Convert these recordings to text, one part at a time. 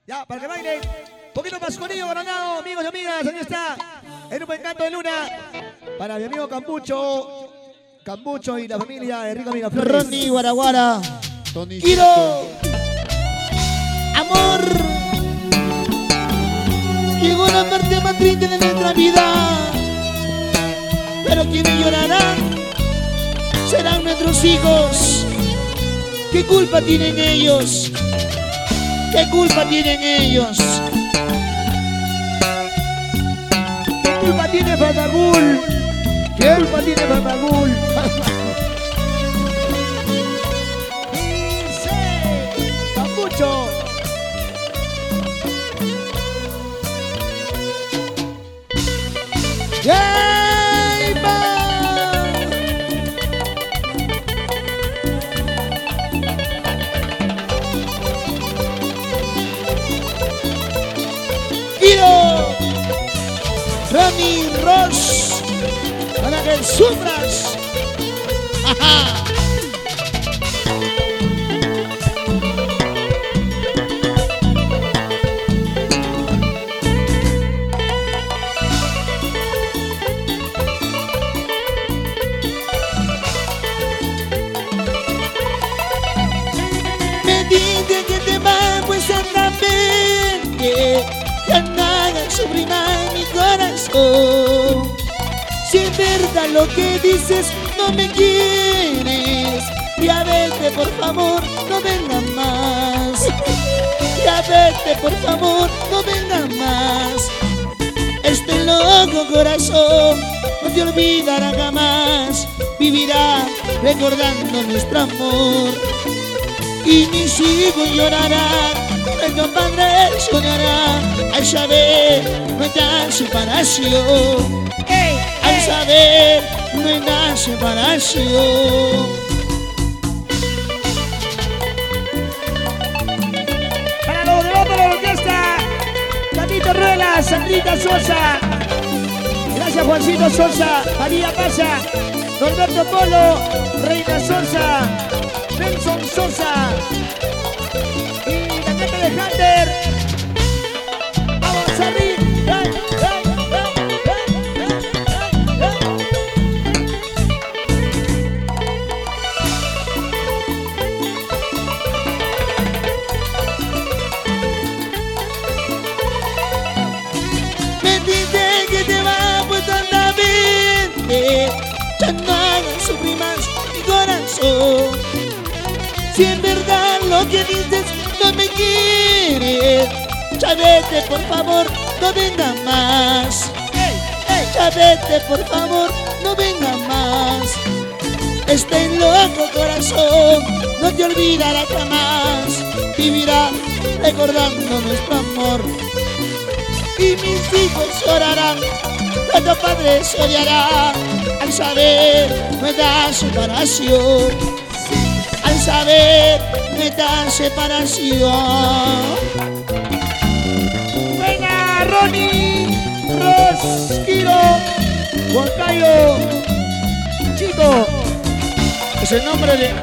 Ya, para que bailen. Poquito más conmigo, Granado, amigos y amigas. Aquí está el grupo Encanto de Luna. Para mi amigo Cambucho y la familia de Rico Miraflores. Ronnie Guaraguara. Tony Quiero amor. Llegó la parte más triste de nuestra vida, pero quienes llorarán serán nuestros hijos. ¿Qué culpa tienen ellos? ¿Qué culpa tienen ellos? ¿Qué culpa tiene Fatagul? ¿Qué culpa tiene Fatagul? Dice Cambucho. ¡Yay, man! ¡Quiero! Ronnie Ross, para que sufras. ¡Ajá! Me dice que te vas, pues anda bien, que ya nada suprima mi corazón. Si es verdad lo que dices, no me quieres, ya vete por favor, no vengas más. Ya vete por favor, no vengas más. Este loco corazón no te olvidará jamás, vivirá recordando nuestro amor. Y mis hijos llorarán, nuestro padre soñará al saber nuestra separación. Al saber nuestra separación. Para los devotos de la orquesta, Tatito Ruelas, Sandrita Sosa. Gracias Juancito Sosa, María Pasa, Norberto Polo, Reina Sosa, Nelson Sosa y la gente de Hunter. Vamos a salir. Me dice que te vas, pues anda bien, ya no hagas sufrir más mi corazón. Si en verdad lo que dices no me quieres, ya vete por favor, no vengas más. Ya vete por favor, no vengas más. Este loco corazón no te olvidará jamás, vivirá recordando nuestro amor. Y mis hijos llorarán, nuestro padre odiará al saber nuestra separación. Al saber nuestra separación. Venga, Ronnie, Rosquiro, Huancayo, Chico. Es el nombre de...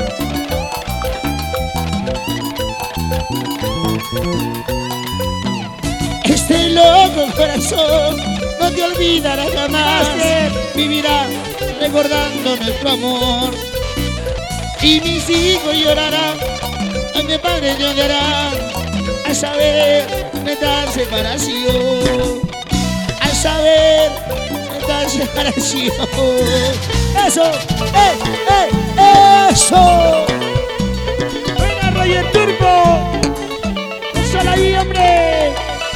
Este loco corazón no te olvidará jamás, vivirá recordando nuestro amor. Y mis hijos llorarán, a mi padre llorará al saber nuestra separación. Al saber nuestra separación. Eso, ¡Eso! venga Roger Turbo. Eso ahí, hombre.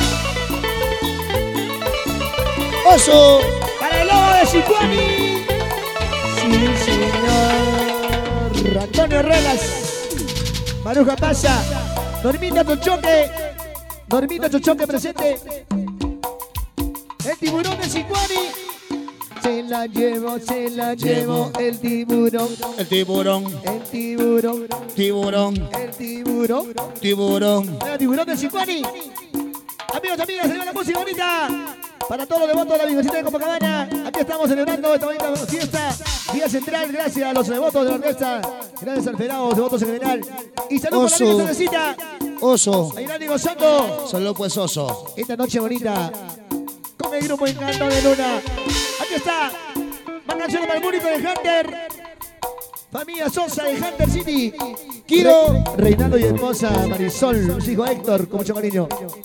¡Oso! Para el lobo de Sicuani. Sí, señor. Antonio Ruelas, Maruja Pasa, Dormita Chochoque presente. El tiburón de Sicuani. Se la llevo, el tiburón. El tiburón, El tiburón, tiburón, el tiburón. tiburón. El tiburón de Sicuani. Amigos, amigas, se la música bonita. Para todos los devotos de la Universidad de Copacabana, aquí estamos celebrando esta bonita fiesta. Día central, gracias a los devotos de la orquesta. Gracias al federado, devotos en general. Y saludos para la amiga Teresita. Oso. Ahí Dani gozando. Solo pues oso. Esta noche bonita. Con el grupo Encanto de Luna. Aquí está. Más canciones para el público de Hunter. Familia Sosa de Hunter City. Kiro, Reinaldo y esposa Marisol. Su hijo Héctor, con mucho cariño.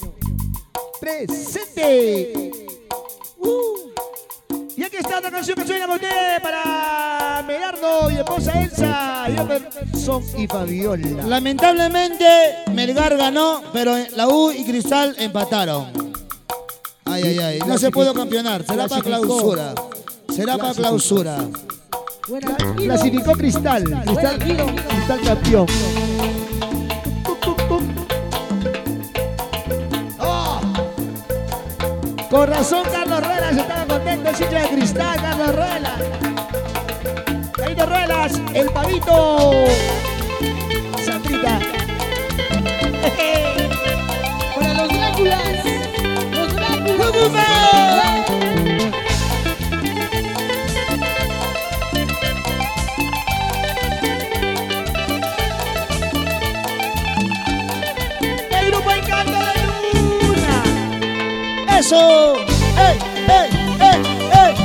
Presente. Y aquí está otra canción que suena con ustedes para Medardo y esposa Elsa, y Emerson y Fabiola. Lamentablemente, Melgar ganó, pero la U y Cristal empataron. Ay, ay, ay. No se pudo campeonar. Será para clausura. Será para clausura. Clasificó Cristal. Cristal campeón. ¡Oh! Con razón Carlos Ruelas estaba contento, el sitio de Cristal, Carlos Ruelas. Carlos Ruelas, el pavito. Sandrita. Para los Dráculas. Los Dráculas. El grupo Encanto de Luna. ¡Eso! ¡Ey, ey, ey, ey!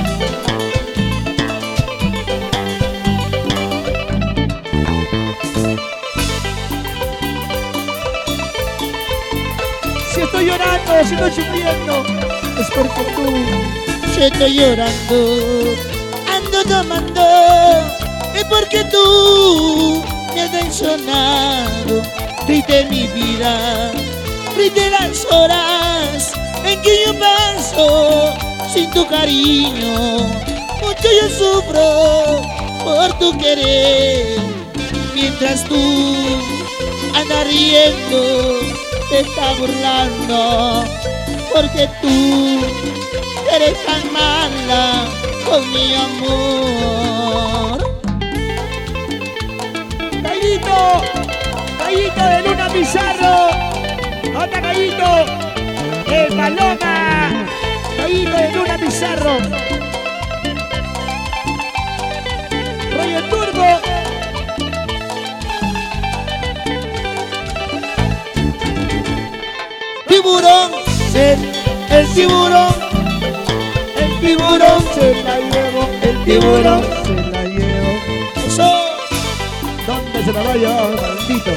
Si estoy llorando, si estoy sufriendo, es porque tú. Si estoy llorando, ando tomando, es porque tú me has traicionado. Triste mi vida, triste las horas en que yo paso sin tu cariño. Mucho yo sufro por tu querer, mientras tú andas riendo, te está burlando, porque tú eres tan mala con mi amor. Gallito, Gallito de Luna Pizarro, otra Gallito, el Paloma, Gallito de Luna Pizarro, Rollo Turbo, Tiburón, el tiburón, el tiburón se la llevó, el tiburón se la llevó. eso. ¿Dónde se la va a llevar, maldito?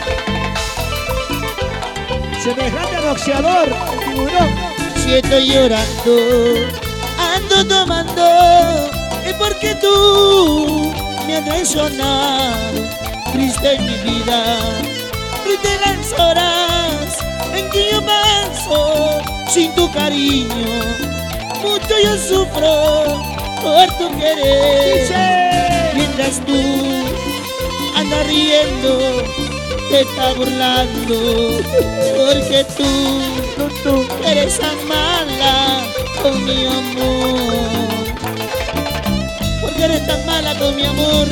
Semejante boxeador, el tiburón. Si estoy llorando, ando tomando, es porque tú me has traicionado. Triste en mi vida, triste las horas en que yo paso sin tu cariño. Mucho yo sufro por tu querer, Dice, mientras tú andas riendo, te está burlando, porque tú eres tan mala con mi amor. Porque eres tan mala con mi amor.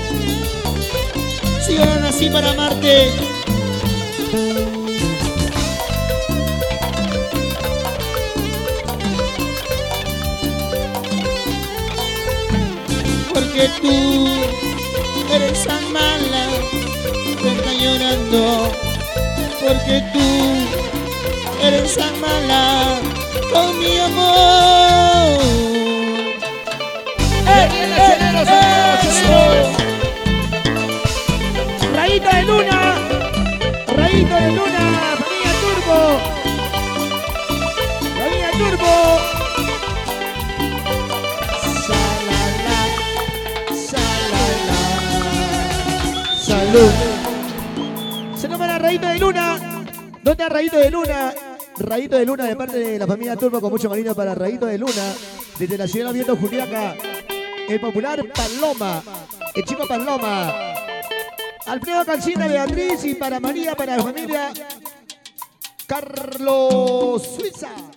Si yo no nací para amarte. Porque tú eres tan mala, te está llorando. Porque tú eres tan mala con mi amor. Rayito de Luna, Rayito de Luna, familia Turbo, familia Turbo. Salala, salala, salud. Se nombra Rayito de Luna. ¿Dónde está Rayito de Luna? Rayito de Luna de parte de la familia Turbo, con mucho cariño para Rayito de Luna, desde la ciudad de Oviedo, Juliaca. El popular Paloma, el chico Paloma. Alfredo Calcina, Beatriz, y para María, para la familia Carlos Suiza.